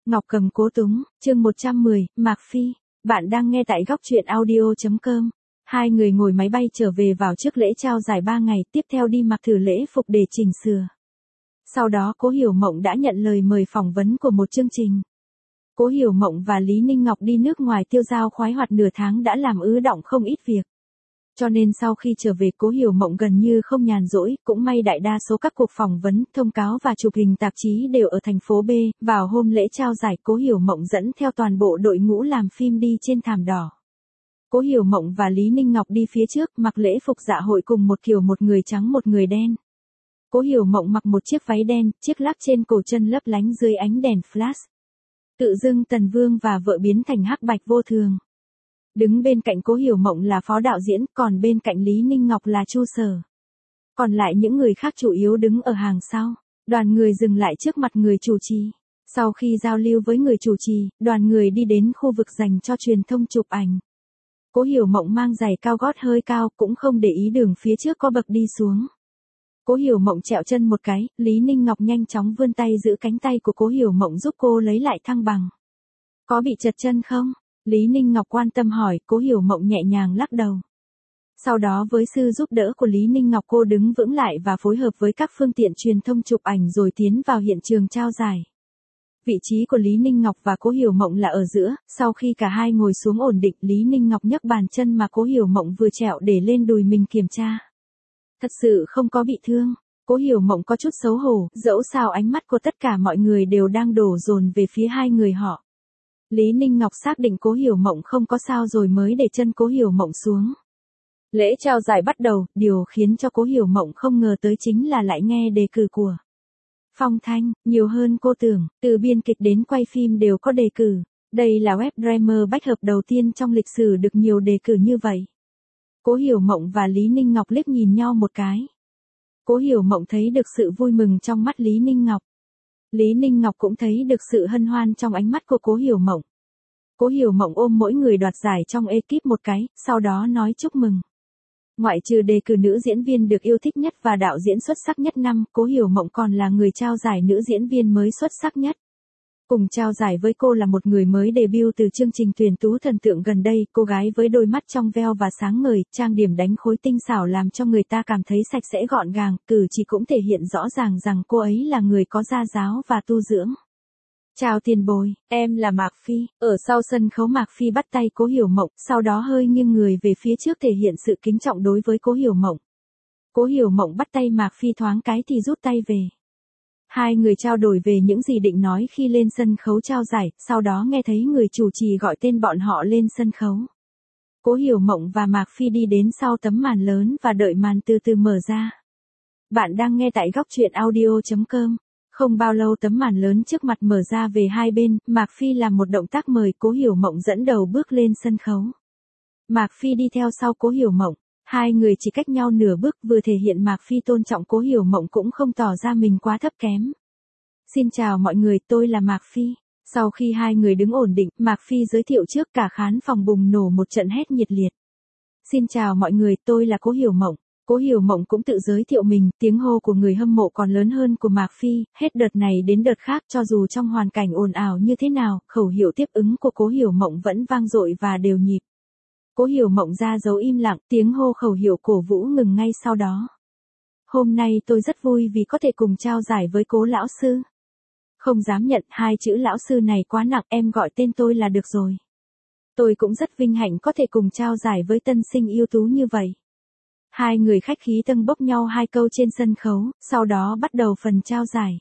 Ngọc Cầm Cố Túng, chương 110, Mạc Phi. Bạn đang nghe tại góc truyện audio.com. Hai người ngồi máy bay trở về vào trước lễ trao giải 3 ngày, tiếp theo đi mặc thử lễ phục để chỉnh sửa. Sau đó Cố Hiểu Mộng đã nhận lời mời phỏng vấn của một chương trình. Cố Hiểu Mộng và Lý Ninh Ngọc đi nước ngoài tiêu dao khoái hoạt nửa tháng đã làm ứ đọng không ít việc. Cho nên sau khi trở về Cố Hiểu Mộng gần như không nhàn rỗi, cũng may đại đa số các cuộc phỏng vấn, thông cáo và chụp hình tạp chí đều ở thành phố B. Vào hôm lễ trao giải, Cố Hiểu Mộng dẫn theo toàn bộ đội ngũ làm phim đi trên thảm đỏ. Cố Hiểu Mộng và Lý Ninh Ngọc đi phía trước, mặc lễ phục dạ hội cùng một kiểu, một người trắng một người đen. Cố Hiểu Mộng mặc một chiếc váy đen, chiếc lắc trên cổ chân lấp lánh dưới ánh đèn flash. Tự dưng Tần Vương và vợ biến thành hắc bạch vô thường. Đứng bên cạnh Cố Hiểu Mộng là phó đạo diễn, còn bên cạnh Lý Ninh Ngọc là Chu Sở. Còn lại những người khác chủ yếu đứng ở hàng sau. Đoàn người dừng lại trước mặt người chủ trì. Sau khi giao lưu với người chủ trì, đoàn người đi đến khu vực dành cho truyền thông chụp ảnh. Cố Hiểu Mộng mang giày cao gót hơi cao, cũng không để ý đường phía trước có bậc đi xuống. Cố Hiểu Mộng trẹo chân một cái, Lý Ninh Ngọc nhanh chóng vươn tay giữ cánh tay của Cố Hiểu Mộng giúp cô lấy lại thăng bằng. Có bị trật chân không? Lý Ninh Ngọc quan tâm hỏi. Cố Hiểu Mộng nhẹ nhàng lắc đầu. Sau đó với sự giúp đỡ của Lý Ninh Ngọc, cô đứng vững lại và phối hợp với các phương tiện truyền thông chụp ảnh rồi tiến vào hiện trường trao giải. Vị trí của Lý Ninh Ngọc và Cố Hiểu Mộng là ở giữa, sau khi cả hai ngồi xuống ổn định, Lý Ninh Ngọc nhấc bàn chân mà Cố Hiểu Mộng vừa trẹo để lên đùi mình kiểm tra. Thật sự không có bị thương. Cố Hiểu Mộng có chút xấu hổ, dẫu sao ánh mắt của tất cả mọi người đều đang đổ dồn về phía hai người họ. Lý Ninh Ngọc xác định Cố Hiểu Mộng không có sao rồi mới để chân Cố Hiểu Mộng xuống. Lễ trao giải bắt đầu, điều khiến cho Cố Hiểu Mộng không ngờ tới chính là lại nghe đề cử của Phong Thanh, nhiều hơn cô tưởng, từ biên kịch đến quay phim đều có đề cử. Đây là web drama bách hợp đầu tiên trong lịch sử được nhiều đề cử như vậy. Cố Hiểu Mộng và Lý Ninh Ngọc liếc nhìn nhau một cái. Cố Hiểu Mộng thấy được sự vui mừng trong mắt Lý Ninh Ngọc. Lý Ninh Ngọc cũng thấy được sự hân hoan trong ánh mắt của Cố Hiểu Mộng. Cố Hiểu Mộng ôm mỗi người đoạt giải trong ekip một cái, sau đó nói chúc mừng. Ngoại trừ đề cử nữ diễn viên được yêu thích nhất và đạo diễn xuất sắc nhất năm, Cố Hiểu Mộng còn là người trao giải nữ diễn viên mới xuất sắc nhất. Cùng trao giải với cô là một người mới debut từ chương trình tuyển tú thần tượng gần đây, cô gái với đôi mắt trong veo và sáng ngời, trang điểm đánh khối tinh xảo làm cho người ta cảm thấy sạch sẽ gọn gàng, cử chỉ cũng thể hiện rõ ràng rằng cô ấy là người có gia giáo và tu dưỡng. Chào tiền bối, em là Mạc Phi. Ở sau sân khấu Mạc Phi bắt tay Cố Hiểu Mộng, sau đó hơi nghiêng người về phía trước thể hiện sự kính trọng đối với Cố Hiểu Mộng. Cố Hiểu Mộng bắt tay Mạc Phi thoáng cái thì rút tay về. Hai người trao đổi về những gì định nói khi lên sân khấu trao giải, sau đó nghe thấy người chủ trì gọi tên bọn họ lên sân khấu. Cố Hiểu Mộng và Mạc Phi đi đến sau tấm màn lớn và đợi màn từ từ mở ra. Bạn đang nghe tại góc truyện audio.com. Không bao lâu tấm màn lớn trước mặt mở ra về hai bên, Mạc Phi làm một động tác mời Cố Hiểu Mộng dẫn đầu bước lên sân khấu. Mạc Phi đi theo sau Cố Hiểu Mộng. Hai người chỉ cách nhau nửa bước, vừa thể hiện Mạc Phi tôn trọng Cố Hiểu Mộng cũng không tỏ ra mình quá thấp kém. Xin chào mọi người, tôi là Mạc Phi. Sau khi hai người đứng ổn định, Mạc Phi giới thiệu trước, cả khán phòng bùng nổ một trận hét nhiệt liệt. Xin chào mọi người, tôi là Cố Hiểu Mộng. Cố Hiểu Mộng cũng tự giới thiệu mình, tiếng hô của người hâm mộ còn lớn hơn của Mạc Phi, hết đợt này đến đợt khác, cho dù trong hoàn cảnh ồn ào như thế nào, khẩu hiệu tiếp ứng của Cố Hiểu Mộng vẫn vang dội và đều nhịp. Cố Hiểu Mộng ra dấu im lặng, tiếng hô khẩu hiệu cổ vũ ngừng ngay sau đó. Hôm nay tôi rất vui vì có thể cùng trao giải với Cố lão sư. Không dám nhận, hai chữ lão sư này quá nặng, em gọi tên tôi là được rồi. Tôi cũng rất vinh hạnh có thể cùng trao giải với tân sinh ưu tú như vậy. Hai người khách khí tâng bốc nhau hai câu trên sân khấu, sau đó bắt đầu phần trao giải.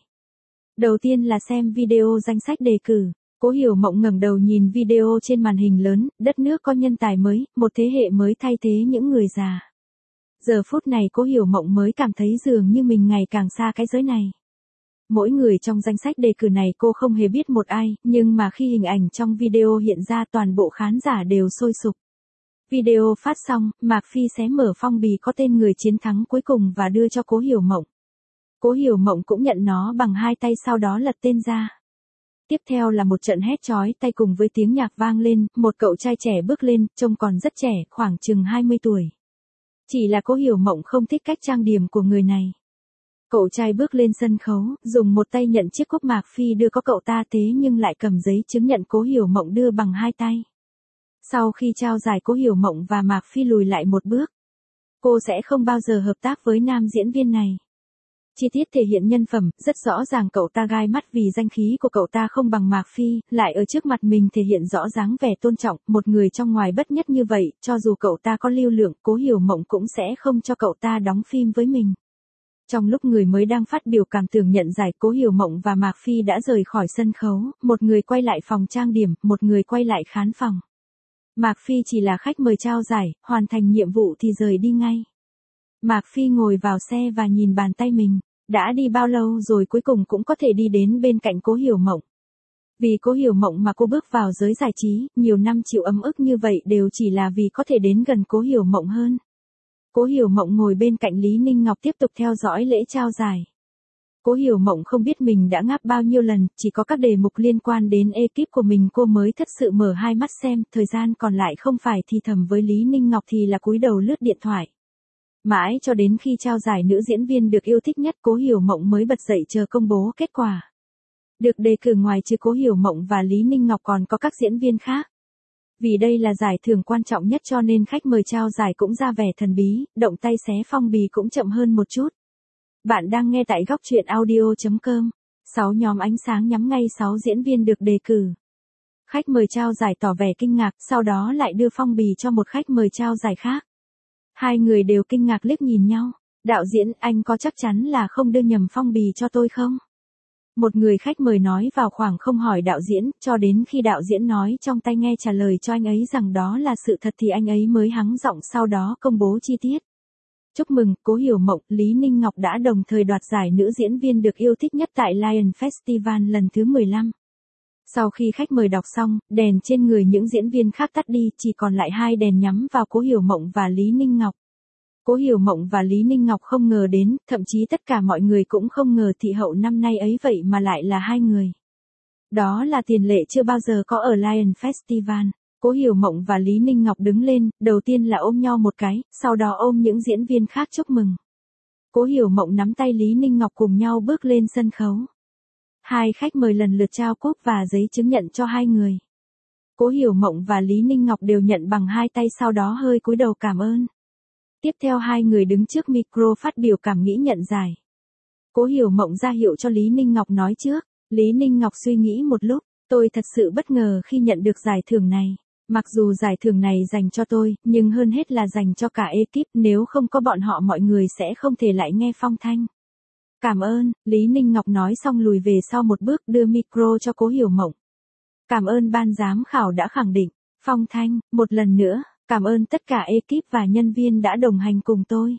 Đầu tiên là xem video danh sách đề cử. Cố Hiểu Mộng ngẩng đầu nhìn video trên màn hình lớn, đất nước có nhân tài mới, một thế hệ mới thay thế những người già. Giờ phút này Cố Hiểu Mộng mới cảm thấy dường như mình ngày càng xa cái giới này. Mỗi người trong danh sách đề cử này cô không hề biết một ai, nhưng mà khi hình ảnh trong video hiện ra toàn bộ khán giả đều sôi sục. Video phát xong, Mạc Phi xé mở phong bì có tên người chiến thắng cuối cùng và đưa cho Cố Hiểu Mộng. Cố Hiểu Mộng cũng nhận nó bằng hai tay, sau đó lật tên ra. Tiếp theo là một trận hét chói tai cùng với tiếng nhạc vang lên, một cậu trai trẻ bước lên, trông còn rất trẻ, khoảng chừng 20 tuổi. Chỉ là Cố Hiểu Mộng không thích cách trang điểm của người này. Cậu trai bước lên sân khấu, dùng một tay nhận chiếc cúp Mạc Phi đưa có cậu ta thế nhưng lại cầm giấy chứng nhận Cố Hiểu Mộng đưa bằng hai tay. Sau khi trao giải, Cố Hiểu Mộng và Mạc Phi lùi lại một bước. Cô sẽ không bao giờ hợp tác với nam diễn viên này. Chi tiết thể hiện nhân phẩm, rất rõ ràng cậu ta gai mắt vì danh khí của cậu ta không bằng Mạc Phi, lại ở trước mặt mình thể hiện rõ dáng vẻ tôn trọng, một người trong ngoài bất nhất như vậy, cho dù cậu ta có lưu lượng, Cố Hiểu Mộng cũng sẽ không cho cậu ta đóng phim với mình. Trong lúc người mới đang phát biểu cảm tưởng nhận giải, Cố Hiểu Mộng và Mạc Phi đã rời khỏi sân khấu, một người quay lại phòng trang điểm, một người quay lại khán phòng. Mạc Phi chỉ là khách mời trao giải, hoàn thành nhiệm vụ thì rời đi ngay. Mạc Phi ngồi vào xe và nhìn bàn tay mình, đã đi bao lâu rồi cuối cùng cũng có thể đi đến bên cạnh Cố Hiểu Mộng. Vì Cố Hiểu Mộng mà cô bước vào giới giải trí, nhiều năm chịu ấm ức như vậy đều chỉ là vì có thể đến gần Cố Hiểu Mộng hơn. Cố Hiểu Mộng ngồi bên cạnh Lý Ninh Ngọc tiếp tục theo dõi lễ trao giải. Cố Hiểu Mộng không biết mình đã ngáp bao nhiêu lần, chỉ có các đề mục liên quan đến ekip của mình cô mới thật sự mở hai mắt xem, thời gian còn lại không phải thì thầm với Lý Ninh Ngọc thì là cúi đầu lướt điện thoại. Mãi cho đến khi trao giải nữ diễn viên được yêu thích nhất, Cố Hiểu Mộng mới bật dậy chờ công bố kết quả. Được đề cử ngoài trừ Cố Hiểu Mộng và Lý Ninh Ngọc còn có các diễn viên khác. Vì đây là giải thưởng quan trọng nhất cho nên khách mời trao giải cũng ra vẻ thần bí, động tay xé phong bì cũng chậm hơn một chút. Bạn đang nghe tại góc truyện audio.com. 6 nhóm ánh sáng nhắm ngay 6 diễn viên được đề cử. Khách mời trao giải tỏ vẻ kinh ngạc, sau đó lại đưa phong bì cho một khách mời trao giải khác. Hai người đều kinh ngạc liếc nhìn nhau. Đạo diễn, anh có chắc chắn là không đưa nhầm phong bì cho tôi không? Một người khách mời nói vào khoảng không hỏi đạo diễn, cho đến khi đạo diễn nói trong tai nghe trả lời cho anh ấy rằng đó là sự thật thì anh ấy mới hắng giọng sau đó công bố chi tiết. Chúc mừng, Cố Hiểu Mộng, Lý Ninh Ngọc đã đồng thời đoạt giải nữ diễn viên được yêu thích nhất tại Lion Festival lần thứ 15. Sau khi khách mời đọc xong, đèn trên người những diễn viên khác tắt đi, chỉ còn lại 2 đèn nhắm vào Cố Hiểu Mộng và Lý Ninh Ngọc. Cố Hiểu Mộng và Lý Ninh Ngọc không ngờ đến, thậm chí tất cả mọi người cũng không ngờ thị hậu năm nay ấy vậy mà lại là hai người. Đó là tiền lệ chưa bao giờ có ở Lion Festival. Cố Hiểu Mộng và Lý Ninh Ngọc đứng lên, đầu tiên là ôm nhau một cái, sau đó ôm những diễn viên khác chúc mừng. Cố Hiểu Mộng nắm tay Lý Ninh Ngọc cùng nhau bước lên sân khấu. Hai khách mời lần lượt trao cúp và giấy chứng nhận cho hai người. Cố Hiểu Mộng và Lý Ninh Ngọc đều nhận bằng hai tay sau đó hơi cúi đầu cảm ơn. Tiếp theo hai người đứng trước micro phát biểu cảm nghĩ nhận giải. Cố Hiểu Mộng ra hiệu cho Lý Ninh Ngọc nói trước. Lý Ninh Ngọc suy nghĩ một lúc, tôi thật sự bất ngờ khi nhận được giải thưởng này. Mặc dù giải thưởng này dành cho tôi, nhưng hơn hết là dành cho cả ekip, nếu không có bọn họ mọi người sẽ không thể lại nghe phong thanh. Cảm ơn, Lý Ninh Ngọc nói xong lùi về sau một bước đưa micro cho Cố Hiểu Mộng. Cảm ơn ban giám khảo đã khẳng định. Phong thanh, một lần nữa, cảm ơn tất cả ekip và nhân viên đã đồng hành cùng tôi.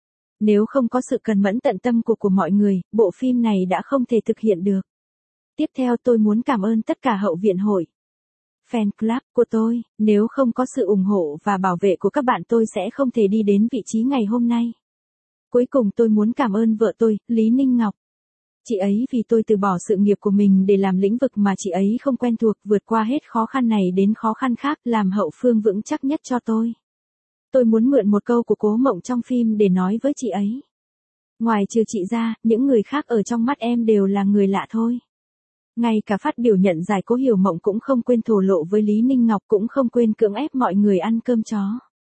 Nếu không có sự cần mẫn tận tâm của mọi người, bộ phim này đã không thể thực hiện được. Tiếp theo tôi muốn cảm ơn tất cả hậu viện hội. Fan club của tôi, nếu không có sự ủng hộ và bảo vệ của các bạn tôi sẽ không thể đi đến vị trí ngày hôm nay. Cuối cùng tôi muốn cảm ơn vợ tôi, Lý Ninh Ngọc. Chị ấy vì tôi từ bỏ sự nghiệp của mình để làm lĩnh vực mà chị ấy không quen thuộc, vượt qua hết khó khăn này đến khó khăn khác, làm hậu phương vững chắc nhất cho tôi. Tôi muốn mượn một câu của Cố Mộng trong phim để nói với chị ấy. Ngoài trừ chị ra, những người khác ở trong mắt em đều là người lạ thôi. Ngay cả phát biểu nhận giải Cố Hiểu Mộng cũng không quên thổ lộ với Lý Ninh Ngọc, cũng không quên cưỡng ép mọi người ăn cơm chó.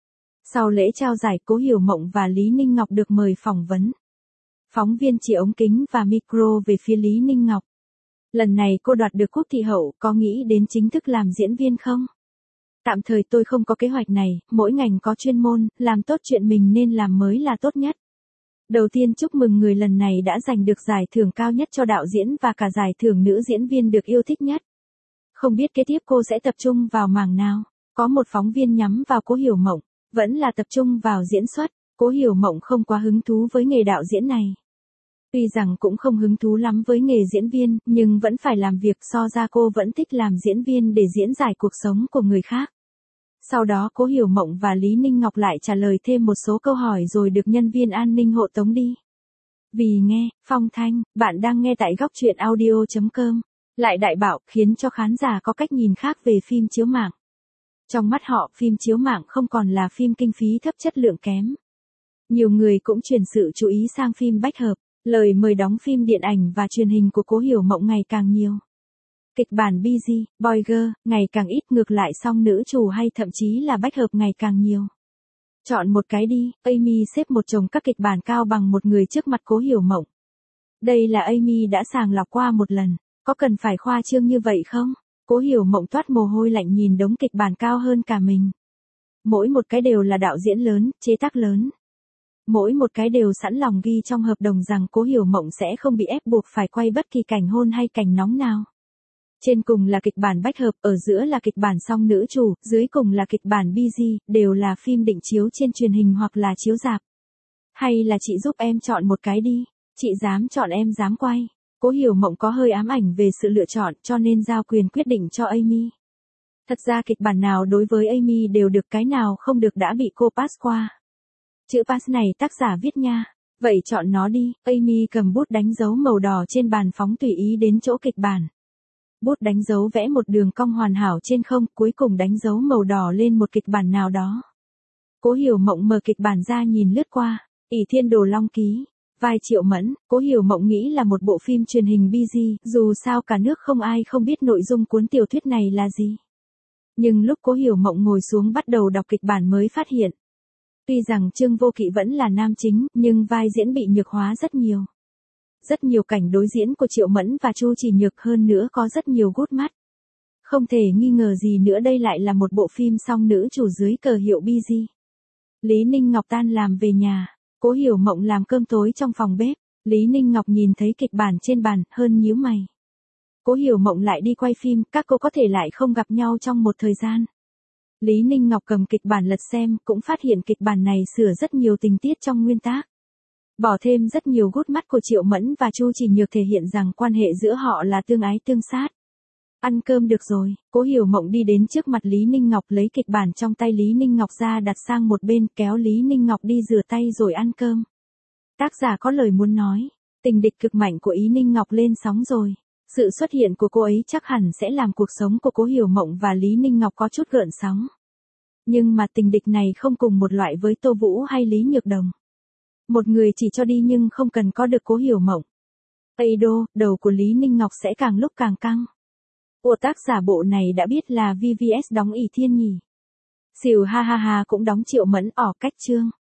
Sau lễ trao giải, Cố Hiểu Mộng và Lý Ninh Ngọc được mời phỏng vấn. Phóng viên chỉ ống kính và micro về phía Lý Ninh Ngọc. Lần này cô đoạt được cúp thị hậu, có nghĩ đến chính thức làm diễn viên không? Tạm thời tôi không có kế hoạch này, mỗi ngành có chuyên môn, làm tốt chuyện mình nên làm mới là tốt nhất. Đầu tiên chúc mừng người lần này đã giành được giải thưởng cao nhất cho đạo diễn và cả giải thưởng nữ diễn viên được yêu thích nhất. Không biết kế tiếp cô sẽ tập trung vào mảng nào? Có một phóng viên nhắm vào Cố Hiểu Mộng, vẫn là tập trung vào diễn xuất. Cố Hiểu Mộng không quá hứng thú với nghề đạo diễn này. Tuy rằng cũng không hứng thú lắm với nghề diễn viên, nhưng vẫn phải làm việc, so ra cô vẫn thích làm diễn viên để diễn giải cuộc sống của người khác. Sau đó Cố Hiểu Mộng và Lý Ninh Ngọc lại trả lời thêm một số câu hỏi rồi được nhân viên an ninh hộ tống đi. Vì nghe, phong thanh, bạn đang nghe tại góc truyện audio.com. Lại đại bạo, khiến cho khán giả có cách nhìn khác về phim chiếu mạng. Trong mắt họ, phim chiếu mạng không còn là phim kinh phí thấp chất lượng kém. Nhiều người cũng chuyển sự chú ý sang phim bách hợp. Lời mời đóng phim điện ảnh và truyền hình của Cố Hiểu Mộng ngày càng nhiều. Kịch bản busy, boy girl, ngày càng ít, ngược lại song nữ chủ hay thậm chí là bách hợp ngày càng nhiều. Chọn một cái đi, Amy xếp một chồng các kịch bản cao bằng một người trước mặt Cố Hiểu Mộng. Đây là Amy đã sàng lọc qua một lần, có cần phải khoa trương như vậy không? Cố Hiểu Mộng toát mồ hôi lạnh nhìn đống kịch bản cao hơn cả mình. Mỗi một cái đều là đạo diễn lớn, chế tác lớn. Mỗi một cái đều sẵn lòng ghi trong hợp đồng rằng Cố Hiểu Mộng sẽ không bị ép buộc phải quay bất kỳ cảnh hôn hay cảnh nóng nào. Trên cùng là kịch bản bách hợp, ở giữa là kịch bản song nữ chủ, dưới cùng là kịch bản busy, đều là phim định chiếu trên truyền hình hoặc là chiếu rạp. Hay là chị giúp em chọn một cái đi, chị dám chọn em dám quay. Cố Hiểu Mộng có hơi ám ảnh về sự lựa chọn cho nên giao quyền quyết định cho Amy. Thật ra kịch bản nào đối với Amy đều được, cái nào không được đã bị cô pass qua. Chữ pass này tác giả viết nha. Vậy chọn nó đi. Amy cầm bút đánh dấu màu đỏ trên bàn phóng tùy ý đến chỗ kịch bản. Bút đánh dấu vẽ một đường cong hoàn hảo trên không, cuối cùng đánh dấu màu đỏ lên một kịch bản nào đó. Cố Hiểu Mộng mở kịch bản ra nhìn lướt qua. ỷ Thiên Đồ Long Ký. Vai Triệu Mẫn, Cố Hiểu Mộng nghĩ là một bộ phim truyền hình busy, dù sao cả nước không ai không biết nội dung cuốn tiểu thuyết này là gì. Nhưng lúc Cố Hiểu Mộng ngồi xuống bắt đầu đọc kịch bản mới phát hiện. Tuy rằng Trương Vô Kỵ vẫn là nam chính, nhưng vai diễn bị nhược hóa rất nhiều. Rất nhiều cảnh đối diễn của Triệu Mẫn và Chu Chỉ Nhược, hơn nữa có rất nhiều gút mắt. Không thể nghi ngờ gì nữa, đây lại là một bộ phim song nữ chủ dưới cờ hiệu busy. Lý Ninh Ngọc tan làm về nhà, Cố Hiểu Mộng làm cơm tối trong phòng bếp. Lý Ninh Ngọc nhìn thấy kịch bản trên bàn, hơn nhíu mày. Cố Hiểu Mộng lại đi quay phim, các cô có thể lại không gặp nhau trong một thời gian. Lý Ninh Ngọc cầm kịch bản lật xem, cũng phát hiện kịch bản này sửa rất nhiều tình tiết trong nguyên tác. Bỏ thêm rất nhiều gút mắt của Triệu Mẫn và Chu Chỉ Nhược, thể hiện rằng quan hệ giữa họ là tương ái tương sát. Ăn cơm được rồi, Cố Hiểu Mộng đi đến trước mặt Lý Ninh Ngọc, lấy kịch bản trong tay Lý Ninh Ngọc ra đặt sang một bên, kéo Lý Ninh Ngọc đi rửa tay rồi ăn cơm. Tác giả có lời muốn nói, tình địch cực mạnh của Ý Ninh Ngọc lên sóng rồi. Sự xuất hiện của cô ấy chắc hẳn sẽ làm cuộc sống của Cố Hiểu Mộng và Lý Ninh Ngọc có chút gợn sóng. Nhưng mà tình địch này không cùng một loại với Tô Vũ hay Lý Nhược Đồng. Một người chỉ cho đi nhưng không cần có được Cố Hiểu Mộng. Ado, đầu của Lý Ninh Ngọc sẽ càng lúc càng căng. Ủa, tác giả bộ này đã biết là VVS đóng ỷ Thiên nhỉ? Xỉu ha ha ha, cũng đóng Triệu Mẫn, cách chương.